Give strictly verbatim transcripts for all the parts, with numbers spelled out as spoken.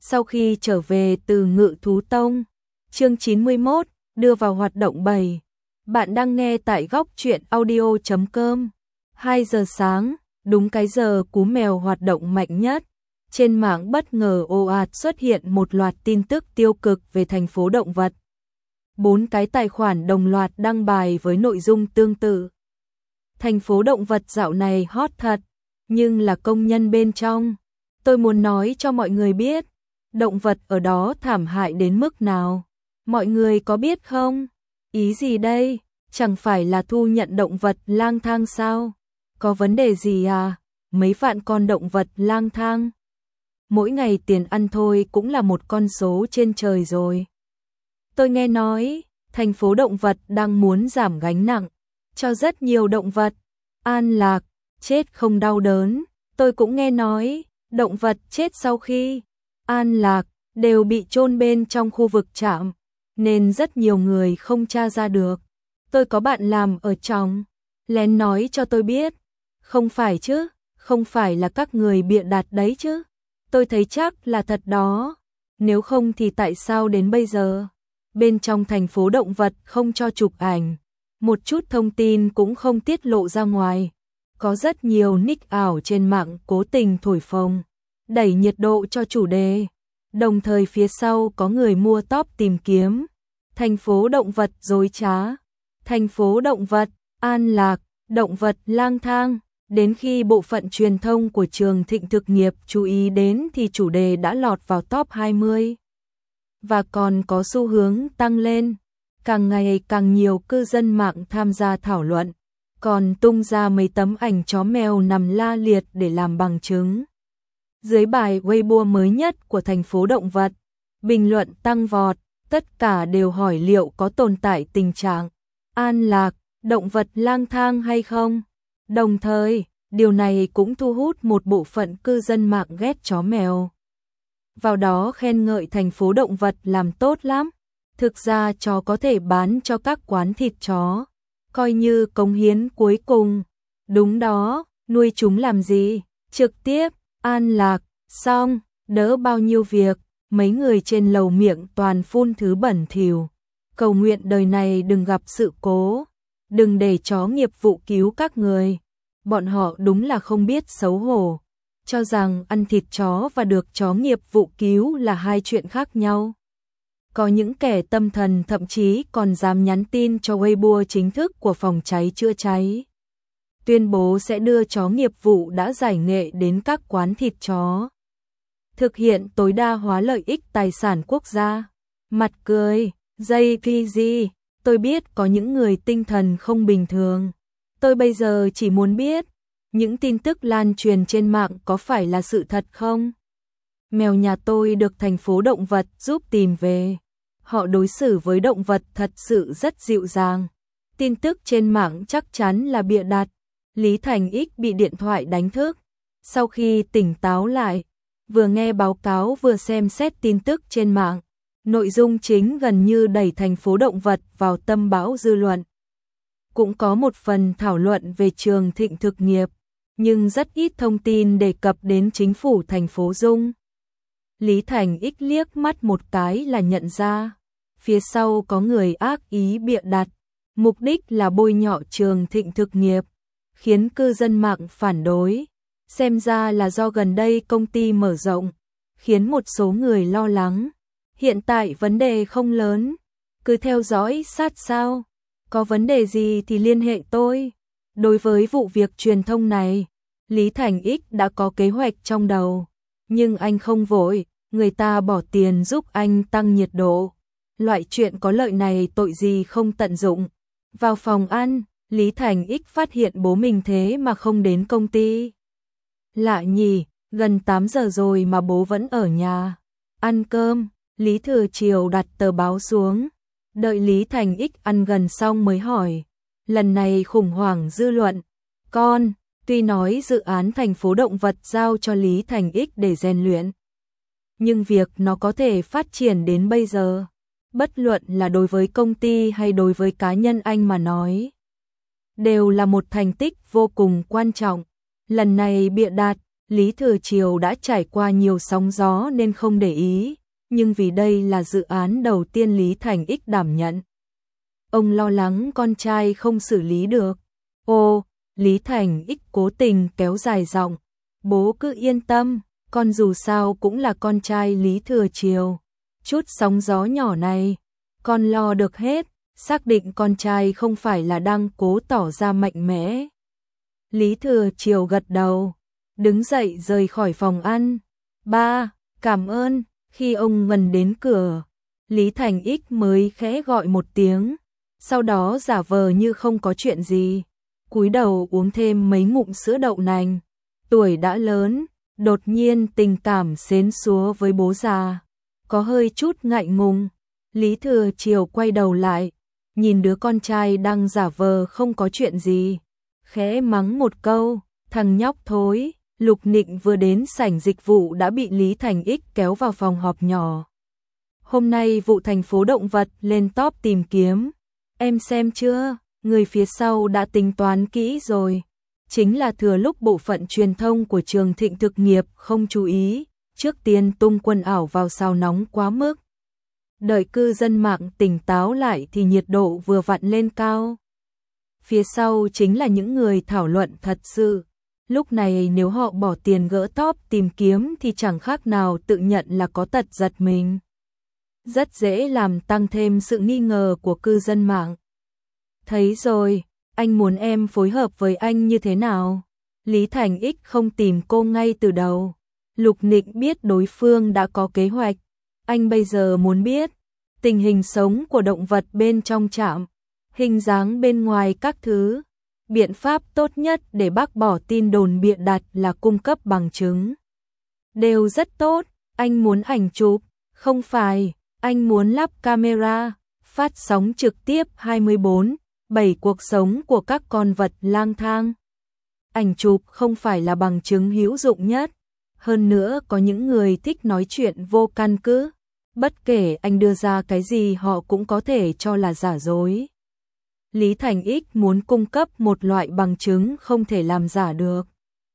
Sau khi trở về từ Ngự Thú Tông, chương chín mươi mốt, đưa vào hoạt động bảy. Bạn đang nghe tại góc truyện audio chấm com. hai giờ sáng, đúng cái giờ cú mèo hoạt động mạnh nhất. Trên mạng bất ngờ ồ ạt xuất hiện một loạt tin tức tiêu cực về thành phố động vật. Bốn cái tài khoản đồng loạt đăng bài với nội dung tương tự. Thành phố động vật dạo này hot thật, nhưng là công nhân bên trong. Tôi muốn nói cho mọi người biết, động vật ở đó thảm hại đến mức nào. Mọi người có biết không? Ý gì đây? Chẳng phải là thu nhận động vật lang thang sao? Có vấn đề gì à? Mấy vạn con động vật lang thang. Mỗi ngày tiền ăn thôi cũng là một con số trên trời rồi. Tôi nghe nói, thành phố động vật đang muốn giảm gánh nặng cho rất nhiều động vật. An lạc, chết không đau đớn. Tôi cũng nghe nói, động vật chết sau khi an lạc đều bị chôn bên trong khu vực trạm, nên rất nhiều người không tra ra được. Tôi có bạn làm ở trong, lén nói cho tôi biết. Không phải chứ, không phải là các người bịa đặt đấy chứ. Tôi thấy chắc là thật đó. Nếu không thì tại sao đến bây giờ bên trong thành phố động vật không cho chụp ảnh, một chút thông tin cũng không tiết lộ ra ngoài. Có rất nhiều nick ảo trên mạng cố tình thổi phồng, đẩy nhiệt độ cho chủ đề. Đồng thời phía sau có người mua top tìm kiếm thành phố động vật dối trá, thành phố động vật an lạc, động vật lang thang. Đến khi bộ phận truyền thông của trường Thịnh Thực Nghiệp chú ý đến thì chủ đề đã lọt vào top hai mươi. Và còn có xu hướng tăng lên. Càng ngày càng nhiều cư dân mạng tham gia thảo luận, còn tung ra mấy tấm ảnh chó mèo nằm la liệt để làm bằng chứng. Dưới bài Weibo mới nhất của thành phố động vật, bình luận tăng vọt, tất cả đều hỏi liệu có tồn tại tình trạng an lạc, động vật lang thang hay không. Đồng thời, điều này cũng thu hút một bộ phận cư dân mạng ghét chó mèo. Vào đó khen ngợi thành phố động vật làm tốt lắm. Thực ra chó có thể bán cho các quán thịt chó, coi như cống hiến cuối cùng. Đúng đó, nuôi chúng làm gì? Trực tiếp, an lạc, xong, đỡ bao nhiêu việc. Mấy người trên lầu miệng toàn phun thứ bẩn thỉu. Cầu nguyện đời này đừng gặp sự cố, đừng để chó nghiệp vụ cứu các người. Bọn họ đúng là không biết xấu hổ, cho rằng ăn thịt chó và được chó nghiệp vụ cứu là hai chuyện khác nhau. Có những kẻ tâm thần thậm chí còn dám nhắn tin cho Weibo chính thức của phòng cháy chữa cháy, tuyên bố sẽ đưa chó nghiệp vụ đã giải nghệ đến các quán thịt chó, thực hiện tối đa hóa lợi ích tài sản quốc gia. Mặt cười, jay pê giê, tôi biết có những người tinh thần không bình thường. Tôi bây giờ chỉ muốn biết, những tin tức lan truyền trên mạng có phải là sự thật không? Mèo nhà tôi được thành phố động vật giúp tìm về. Họ đối xử với động vật thật sự rất dịu dàng. Tin tức trên mạng chắc chắn là bịa đặt. Lý Thành Ích bị điện thoại đánh thức. Sau khi tỉnh táo lại, vừa nghe báo cáo vừa xem xét tin tức trên mạng. Nội dung chính gần như đẩy thành phố động vật vào tâm bão dư luận. Cũng có một phần thảo luận về trường Thịnh Thực Nghiệp, nhưng rất ít thông tin đề cập đến chính phủ thành phố Dung. Lý Thành Ích liếc mắt một cái là nhận ra, phía sau có người ác ý bịa đặt, mục đích là bôi nhọ trường Thịnh Thực Nghiệp, khiến cư dân mạng phản đối. Xem ra là do gần đây công ty mở rộng, khiến một số người lo lắng. Hiện tại vấn đề không lớn, cứ theo dõi sát sao. Có vấn đề gì thì liên hệ tôi. Đối với vụ việc truyền thông này, Lý Thành Ích đã có kế hoạch trong đầu, nhưng anh không vội. Người ta bỏ tiền giúp anh tăng nhiệt độ, loại chuyện có lợi này tội gì không tận dụng. Vào phòng ăn, Lý Thành Ích phát hiện bố mình thế mà không đến công ty. Lạ nhỉ, gần tám giờ rồi mà bố vẫn ở nhà ăn cơm. Lý Thừa Triều đặt tờ báo xuống, đợi Lý Thành Ích ăn gần xong mới hỏi. Lần này khủng hoảng dư luận. Con, tuy nói dự án thành phố động vật giao cho Lý Thành Ích để rèn luyện, nhưng việc nó có thể phát triển đến bây giờ, bất luận là đối với công ty hay đối với cá nhân anh mà nói, đều là một thành tích vô cùng quan trọng. Lần này bịa đặt, Lý Thừa Triều đã trải qua nhiều sóng gió nên không để ý, nhưng vì đây là dự án đầu tiên Lý Thành Ích đảm nhận. Ông lo lắng con trai không xử lý được. Ô, Lý Thành Ích cố tình kéo dài giọng, bố cứ yên tâm, con dù sao cũng là con trai Lý Thừa Triều. Chút sóng gió nhỏ này, con lo được hết, xác định con trai không phải là đang cố tỏ ra mạnh mẽ. Lý Thừa Triều gật đầu, đứng dậy rời khỏi phòng ăn. Ba, cảm ơn. Khi ông gần đến cửa, Lý Thành Ích mới khẽ gọi một tiếng, sau đó giả vờ như không có chuyện gì, cúi đầu uống thêm mấy ngụm sữa đậu nành. Tuổi đã lớn, đột nhiên tình cảm xến xúa với bố già, có hơi chút ngại ngùng. Lý Thừa Triều quay đầu lại, nhìn đứa con trai đang giả vờ không có chuyện gì, khẽ mắng một câu, thằng nhóc thối. Lục Nịnh vừa đến sảnh dịch vụ đã bị Lý Thành Ích kéo vào phòng họp nhỏ. Hôm nay vụ thành phố động vật lên top tìm kiếm. Em xem chưa, người phía sau đã tính toán kỹ rồi. Chính là thừa lúc bộ phận truyền thông của trường Thịnh Thực Nghiệp không chú ý, trước tiên tung quần ảo vào sao nóng quá mức. Đợi cư dân mạng tỉnh táo lại thì nhiệt độ vừa vặn lên cao. Phía sau chính là những người thảo luận thật sự. Lúc này nếu họ bỏ tiền gỡ top tìm kiếm thì chẳng khác nào tự nhận là có tật giật mình. Rất dễ làm tăng thêm sự nghi ngờ của cư dân mạng. Thấy rồi, anh muốn em phối hợp với anh như thế nào? Lý Thành Ích không tìm cô ngay từ đầu. Lục Nịnh biết đối phương đã có kế hoạch. Anh bây giờ muốn biết tình hình sống của động vật bên trong trạm, hình dáng bên ngoài các thứ. Biện pháp tốt nhất để bác bỏ tin đồn bịa đặt là cung cấp bằng chứng. Đều rất tốt, anh muốn ảnh chụp, không phải, anh muốn lắp camera, phát sóng trực tiếp hai mươi bốn bảy cuộc sống của các con vật lang thang. Ảnh chụp không phải là bằng chứng hữu dụng nhất, hơn nữa có những người thích nói chuyện vô căn cứ, bất kể anh đưa ra cái gì họ cũng có thể cho là giả dối. Lý Thành Ích muốn cung cấp một loại bằng chứng không thể làm giả được.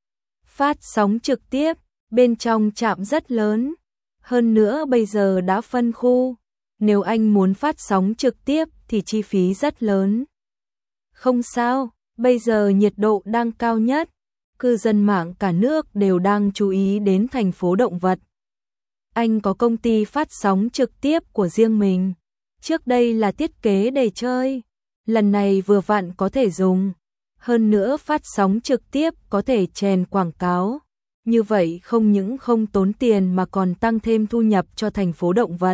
Phát sóng trực tiếp, bên trong trạm rất lớn, hơn nữa bây giờ đã phân khu, nếu anh muốn phát sóng trực tiếp thì chi phí rất lớn. Không sao, bây giờ nhiệt độ đang cao nhất, cư dân mạng cả nước đều đang chú ý đến thành phố động vật. Anh có công ty phát sóng trực tiếp của riêng mình, trước đây là thiết kế để chơi. Lần này vừa vặn có thể dùng, hơn nữa phát sóng trực tiếp có thể chèn quảng cáo, như vậy không những không tốn tiền mà còn tăng thêm thu nhập cho thành phố động vật.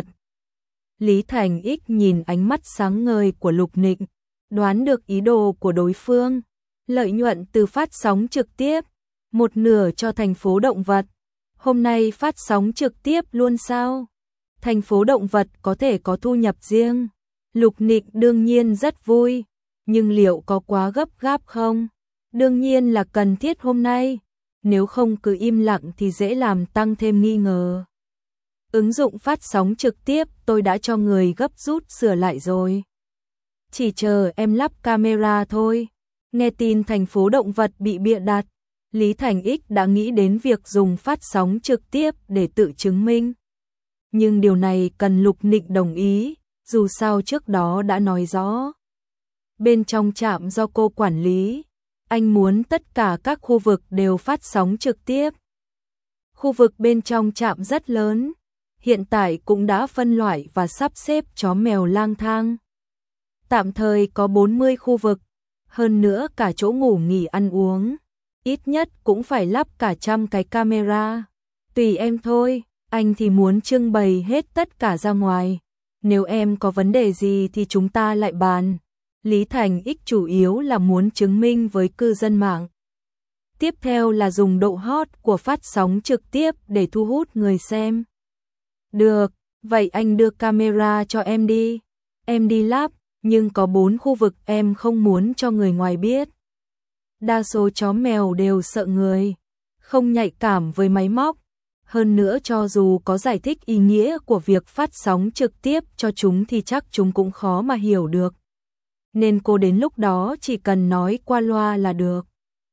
Lý Thành Ích nhìn ánh mắt sáng ngời của Lục Nịnh, đoán được ý đồ của đối phương, lợi nhuận từ phát sóng trực tiếp, một nửa cho thành phố động vật. Hôm nay phát sóng trực tiếp luôn sao? Thành phố động vật có thể có thu nhập riêng. Lục Nịnh đương nhiên rất vui, nhưng liệu có quá gấp gáp không? Đương nhiên là cần thiết hôm nay, nếu không cứ im lặng thì dễ làm tăng thêm nghi ngờ. Ứng dụng phát sóng trực tiếp tôi đã cho người gấp rút sửa lại rồi. Chỉ chờ em lắp camera thôi. Nghe tin thành phố động vật bị bịa đặt, Lý Thành Ích đã nghĩ đến việc dùng phát sóng trực tiếp để tự chứng minh. Nhưng điều này cần Lục Nịnh đồng ý. Dù sao trước đó đã nói rõ. Bên trong trạm do cô quản lý, anh muốn tất cả các khu vực đều phát sóng trực tiếp. Khu vực bên trong trạm rất lớn, hiện tại cũng đã phân loại và sắp xếp chó mèo lang thang. Tạm thời có bốn mươi khu vực, hơn nữa cả chỗ ngủ nghỉ ăn uống. Ít nhất cũng phải lắp cả trăm cái camera. Tùy em thôi, anh thì muốn trưng bày hết tất cả ra ngoài. Nếu em có vấn đề gì thì chúng ta lại bàn. Lý Thành Ích chủ yếu là muốn chứng minh với cư dân mạng. Tiếp theo là dùng độ hot của phát sóng trực tiếp để thu hút người xem. Được, vậy anh đưa camera cho em đi. Em đi lắp, nhưng có bốn khu vực em không muốn cho người ngoài biết. Đa số chó mèo đều sợ người, không nhạy cảm với máy móc. Hơn nữa cho dù có giải thích ý nghĩa của việc phát sóng trực tiếp cho chúng thì chắc chúng cũng khó mà hiểu được. Nên cô đến lúc đó chỉ cần nói qua loa là được.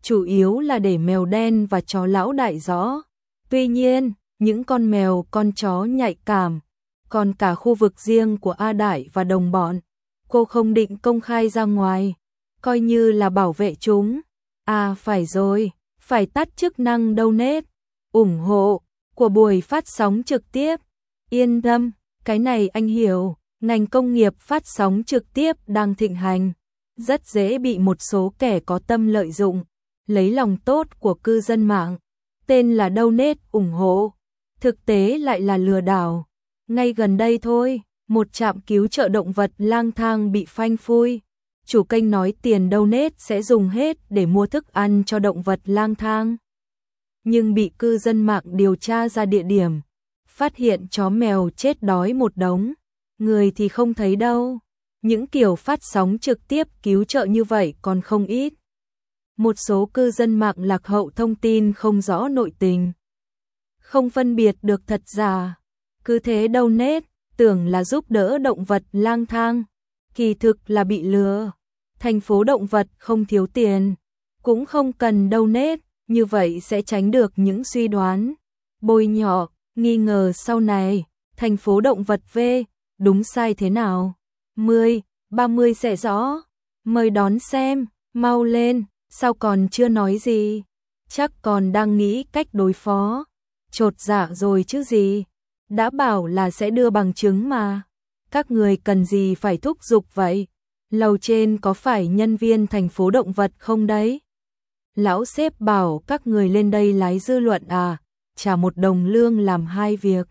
chủ yếu là để mèo đen và chó lão đại rõ. Tuy nhiên, những con mèo con chó nhạy cảm, còn cả khu vực riêng của A Đại và đồng bọn, cô không định công khai ra ngoài, coi như là bảo vệ chúng. À phải rồi, phải tắt chức năng donate, ủng hộ của buổi phát sóng trực tiếp. Yên tâm, cái này anh hiểu, ngành công nghiệp phát sóng trực tiếp đang thịnh hành, rất dễ bị một số kẻ có tâm lợi dụng, lấy lòng tốt của cư dân mạng, tên là donate ủng hộ, thực tế lại là lừa đảo. Ngay gần đây thôi, một trạm cứu trợ động vật lang thang bị phanh phui. Chủ kênh nói tiền donate sẽ dùng hết để mua thức ăn cho động vật lang thang. Nhưng bị cư dân mạng điều tra ra địa điểm, phát hiện chó mèo chết đói một đống, người thì không thấy đâu. Những kiểu phát sóng trực tiếp cứu trợ như vậy còn không ít. Một số cư dân mạng lạc hậu thông tin không rõ nội tình, không phân biệt được thật giả, cứ thế donate, tưởng là giúp đỡ động vật lang thang, kỳ thực là bị lừa. Thành phố động vật không thiếu tiền, cũng không cần donate, như vậy sẽ tránh được những suy đoán bôi nhọ, nghi ngờ sau này. Thành phố động vật V, đúng sai thế nào? mười, ba mươi sẽ rõ. Mời đón xem, mau lên, sao còn chưa nói gì? Chắc còn đang nghĩ cách đối phó. Chột dạ rồi chứ gì? Đã bảo là sẽ đưa bằng chứng mà. Các người cần gì phải thúc giục vậy? Lầu trên có phải nhân viên thành phố động vật không đấy? Lão sếp bảo các người lên đây lái dư luận à? Trả một đồng lương làm hai việc.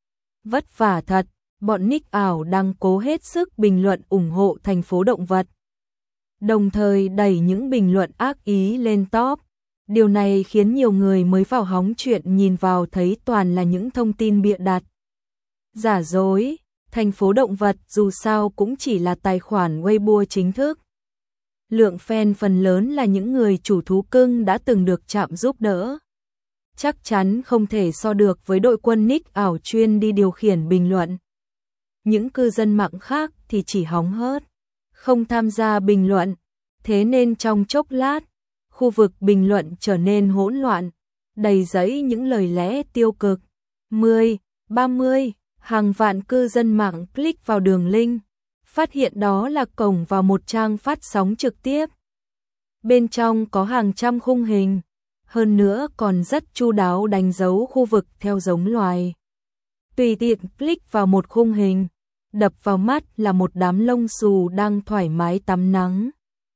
Vất vả thật, bọn nick ảo đang cố hết sức bình luận ủng hộ thành phố động vật, đồng thời đẩy những bình luận ác ý lên top. Điều này khiến nhiều người mới vào hóng chuyện nhìn vào thấy toàn là những thông tin bịa đặt, giả dối. Thành phố động vật dù sao cũng chỉ là tài khoản Weibo chính thức. Lượng fan phần lớn là những người chủ thú cưng đã từng được trạm giúp đỡ. Chắc chắn không thể so được với đội quân nick ảo chuyên đi điều khiển bình luận. Những cư dân mạng khác thì chỉ hóng hớt, không tham gia bình luận. Thế nên trong chốc lát, khu vực bình luận trở nên hỗn loạn, đầy dẫy những lời lẽ tiêu cực. mười, ba mươi, hàng vạn cư dân mạng click vào đường link, phát hiện đó là cổng vào một trang phát sóng trực tiếp. Bên trong có hàng trăm khung hình, hơn nữa còn rất chu đáo đánh dấu khu vực theo giống loài. Tùy tiện click vào một khung hình, đập vào mắt là một đám lông xù đang thoải mái tắm nắng.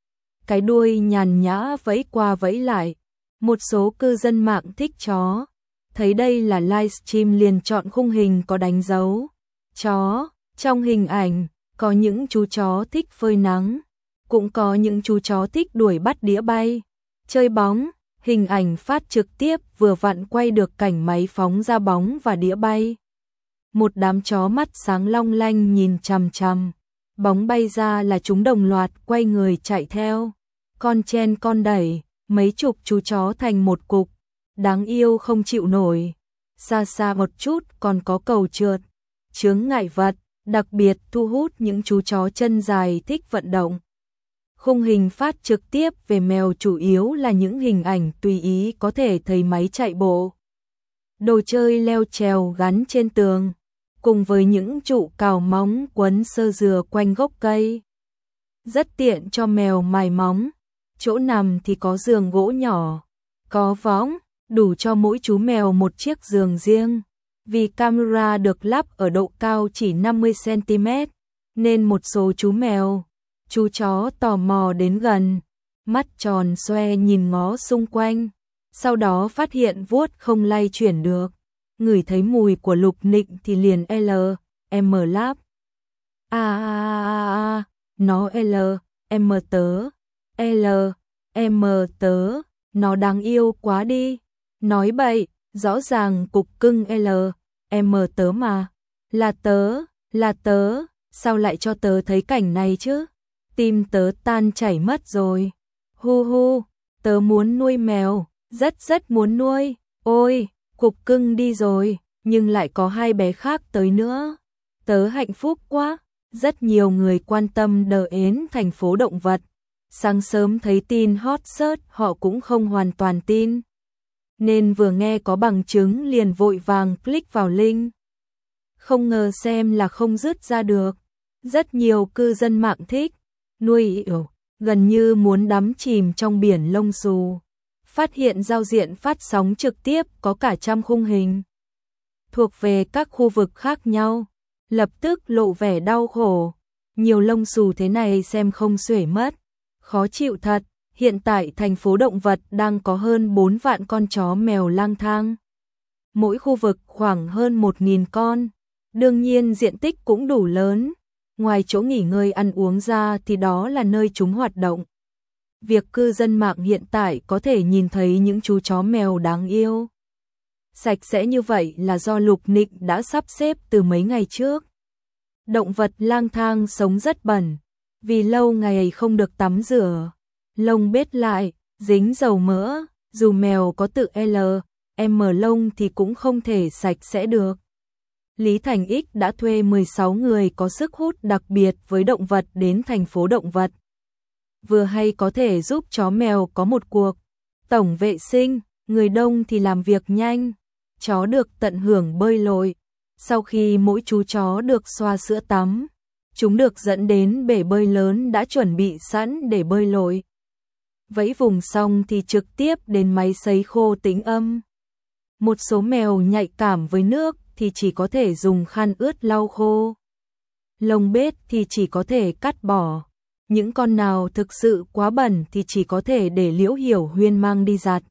Cái đuôi nhàn nhã vẫy qua vẫy lại. Một số cư dân mạng thích chó, thấy đây là livestream liền chọn khung hình có đánh dấu chó. Trong hình ảnh, có những chú chó thích phơi nắng, cũng có những chú chó thích đuổi bắt đĩa bay, chơi bóng. Hình ảnh phát trực tiếp vừa vặn quay được cảnh máy phóng ra bóng và đĩa bay. Một đám chó mắt sáng long lanh nhìn chằm chằm, bóng bay ra là chúng đồng loạt quay người chạy theo. Con chen con đẩy, mấy chục chú chó thành một cục, đáng yêu không chịu nổi. Xa xa một chút còn có cầu trượt, chướng ngại vật, đặc biệt thu hút những chú chó chân dài thích vận động. Khung hình phát trực tiếp về mèo chủ yếu là những hình ảnh tùy ý, có thể thấy máy chạy bộ, đồ chơi leo trèo gắn trên tường, cùng với những trụ cào móng quấn sơ dừa quanh gốc cây. Rất tiện cho mèo mài móng. Chỗ nằm thì có giường gỗ nhỏ, có võng, đủ cho mỗi chú mèo một chiếc giường riêng. Vì camera được lắp ở độ cao chỉ năm mươi xăng ti mét, nên một số chú mèo, chú chó tò mò đến gần, mắt tròn xoe nhìn ngó xung quanh, sau đó phát hiện vuốt không lay chuyển được, ngửi thấy mùi của lục nịnh thì liền L, M láp. A a a a, nó L, M tớ, L, M tớ, nó đáng yêu quá đi. Nói bậy, rõ ràng cục cưng L, M tớ mà. Là tớ, là tớ, sao lại cho tớ thấy cảnh này chứ? Tim tớ tan chảy mất rồi. Hu hu, tớ muốn nuôi mèo, rất rất muốn nuôi. Ôi, cục cưng đi rồi, nhưng lại có hai bé khác tới nữa. Tớ hạnh phúc quá. Rất nhiều người quan tâm đờ ến thành phố động vật. Sáng sớm thấy tin hot search họ cũng không hoàn toàn tin. Nên vừa nghe có bằng chứng liền vội vàng click vào link. Không ngờ xem là không dứt ra được. Rất nhiều cư dân mạng thích, nuôi ỉu, gần như muốn đắm chìm trong biển lông xù. Phát hiện giao diện phát sóng trực tiếp có cả trăm khung hình. Thuộc về các khu vực khác nhau. Lập tức lộ vẻ đau khổ. Nhiều lông xù thế này xem không xuể mất. Khó chịu thật. Hiện tại thành phố động vật đang có hơn bốn vạn con chó mèo lang thang. Mỗi khu vực khoảng hơn một nghìn con. Đương nhiên diện tích cũng đủ lớn. Ngoài chỗ nghỉ ngơi ăn uống ra thì đó là nơi chúng hoạt động. Việc cư dân mạng hiện tại có thể nhìn thấy những chú chó mèo đáng yêu, sạch sẽ như vậy là do Lục Nịnh đã sắp xếp từ mấy ngày trước. Động vật lang thang sống rất bẩn, vì lâu ngày không được tắm rửa, lông bết lại, dính dầu mỡ, dù mèo có tự L, M lông thì cũng không thể sạch sẽ được. Lý Thành X đã thuê mười sáu người có sức hút đặc biệt với động vật đến thành phố động vật. Vừa hay có thể giúp chó mèo có một cuộc tổng vệ sinh, người đông thì làm việc nhanh, chó được tận hưởng bơi lội. Sau khi mỗi chú chó được xoa sữa tắm, chúng được dẫn đến bể bơi lớn đã chuẩn bị sẵn để bơi lội. Vẫy vùng xong thì trực tiếp đến máy sấy khô tĩnh âm. Một số mèo nhạy cảm với nước thì chỉ có thể dùng khăn ướt lau khô. Lông bết thì chỉ có thể cắt bỏ. Những con nào thực sự quá bẩn thì chỉ có thể để Liễu Hiểu Huyên mang đi giặt.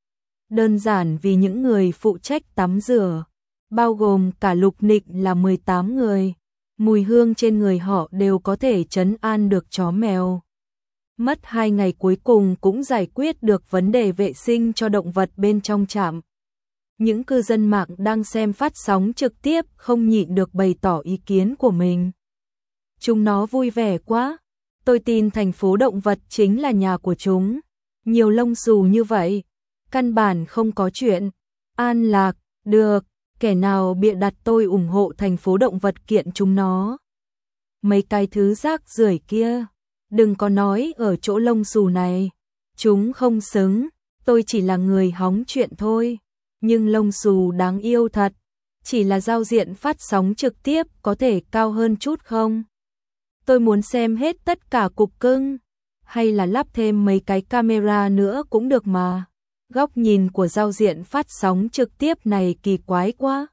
Đơn giản vì những người phụ trách tắm rửa, bao gồm cả Lục Nịnh là mười tám người, mùi hương trên người họ đều có thể trấn an được chó mèo. Mất hai ngày cuối cùng cũng giải quyết được vấn đề vệ sinh cho động vật bên trong trạm. Những cư dân mạng đang xem phát sóng trực tiếp không nhịn được bày tỏ ý kiến của mình. Chúng nó vui vẻ quá. Tôi tin thành phố động vật chính là nhà của chúng. Nhiều lông xù như vậy, căn bản không có chuyện. An lạc, được, kẻ nào bịa đặt tôi ủng hộ thành phố động vật kiện chúng nó. Mấy cái thứ rác rưởi kia, đừng có nói ở chỗ lông xù này. Chúng không xứng, tôi chỉ là người hóng chuyện thôi. Nhưng lông xù đáng yêu thật. Chỉ là giao diện phát sóng trực tiếp có thể cao hơn chút không? Tôi muốn xem hết tất cả cục cưng, hay là lắp thêm mấy cái camera nữa cũng được mà. Góc nhìn của giao diện phát sóng trực tiếp này kỳ quái quá.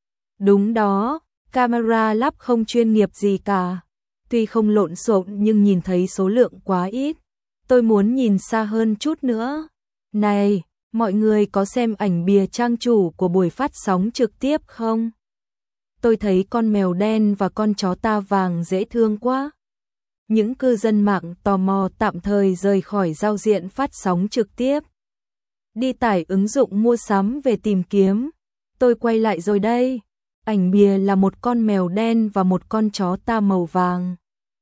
Đúng đó, camera lắp không chuyên nghiệp gì cả. Tuy không lộn xộn nhưng nhìn thấy số lượng quá ít. Tôi muốn nhìn xa hơn chút nữa. Này, mọi người có xem ảnh bìa trang chủ của buổi phát sóng trực tiếp không? Tôi thấy con mèo đen và con chó ta vàng dễ thương quá. Những cư dân mạng tò mò tạm thời rời khỏi giao diện phát sóng trực tiếp. Đi tải ứng dụng mua sắm về tìm kiếm. Tôi quay lại rồi đây. Ảnh bìa là một con mèo đen và một con chó ta màu vàng.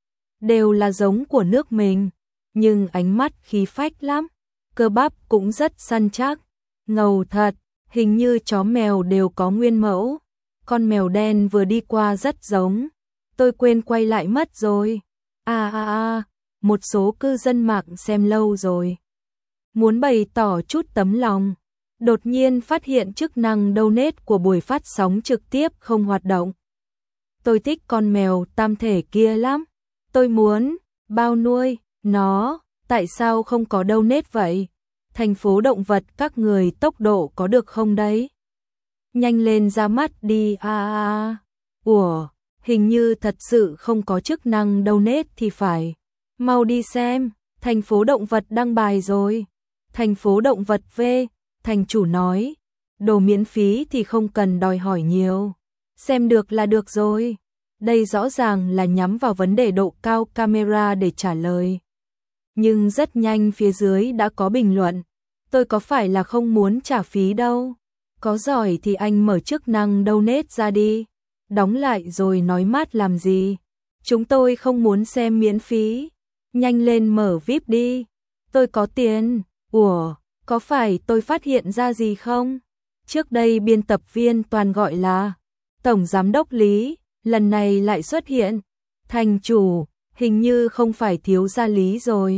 Đều là giống của nước mình, nhưng ánh mắt khí phách lắm. Cơ bắp cũng rất săn chắc, ngầu thật, hình như chó mèo đều có nguyên mẫu. Con mèo đen vừa đi qua rất giống, tôi quên quay lại mất rồi. À à à, một số cư dân mạng xem lâu rồi. Muốn bày tỏ chút tấm lòng, đột nhiên phát hiện chức năng donate của buổi phát sóng trực tiếp không hoạt động. Tôi thích con mèo tam thể kia lắm, tôi muốn bao nuôi nó, tại sao không có donate vậy? Thành phố động vật các người tốc độ có được không đấy? Nhanh lên ra mắt đi a a a. Ủa, hình như thật sự không có chức năng donate thì phải. Mau đi xem, thành phố động vật đăng bài rồi. Thành phố động vật V, thành chủ nói, đồ miễn phí thì không cần đòi hỏi nhiều. Xem được là được rồi. Đây rõ ràng là nhắm vào vấn đề độ cao camera để trả lời. Nhưng rất nhanh phía dưới đã có bình luận. Tôi có phải là không muốn trả phí đâu. Có giỏi thì anh mở chức năng donate ra đi. Đóng lại rồi nói mát làm gì. Chúng tôi không muốn xem miễn phí. Nhanh lên mở vi ai pi đi. Tôi có tiền. Ủa, có phải tôi phát hiện ra gì không? Trước đây biên tập viên toàn gọi là Tổng Giám đốc Lý, lần này lại xuất hiện. Thành chủ, hình như không phải thiếu gia Lý rồi.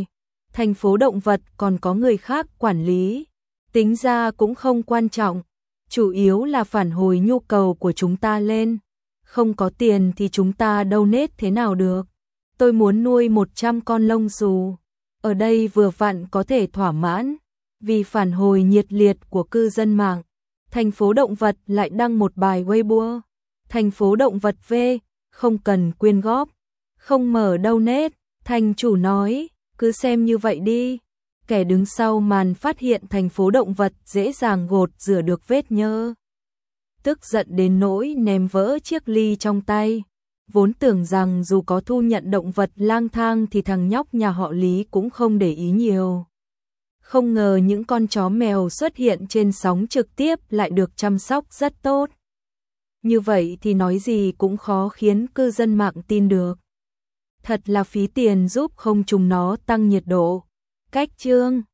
thành phố động vật còn có người khác quản lý, tính ra cũng không quan trọng, chủ yếu là phản hồi nhu cầu của chúng ta lên, không có tiền thì chúng ta donate thế nào được. Tôi muốn nuôi một trăm con lông xù, ở đây vừa vặn có thể thỏa mãn, vì phản hồi nhiệt liệt của cư dân mạng. Thành phố động vật lại đăng một bài Weibo, thành phố động vật V, không cần quyên góp, không mở donate, thành chủ nói, cứ xem như vậy đi. Kẻ đứng sau màn phát hiện thành phố động vật dễ dàng gột rửa được vết nhơ. Tức giận đến nỗi ném vỡ chiếc ly trong tay. Vốn tưởng rằng dù có thu nhận động vật lang thang thì thằng nhóc nhà họ Lý cũng không để ý nhiều. Không ngờ những con chó mèo xuất hiện trên sóng trực tiếp lại được chăm sóc rất tốt. Như vậy thì nói gì cũng khó khiến cư dân mạng tin được. Thật là phí tiền giúp không chúng nó tăng nhiệt độ. Cách chương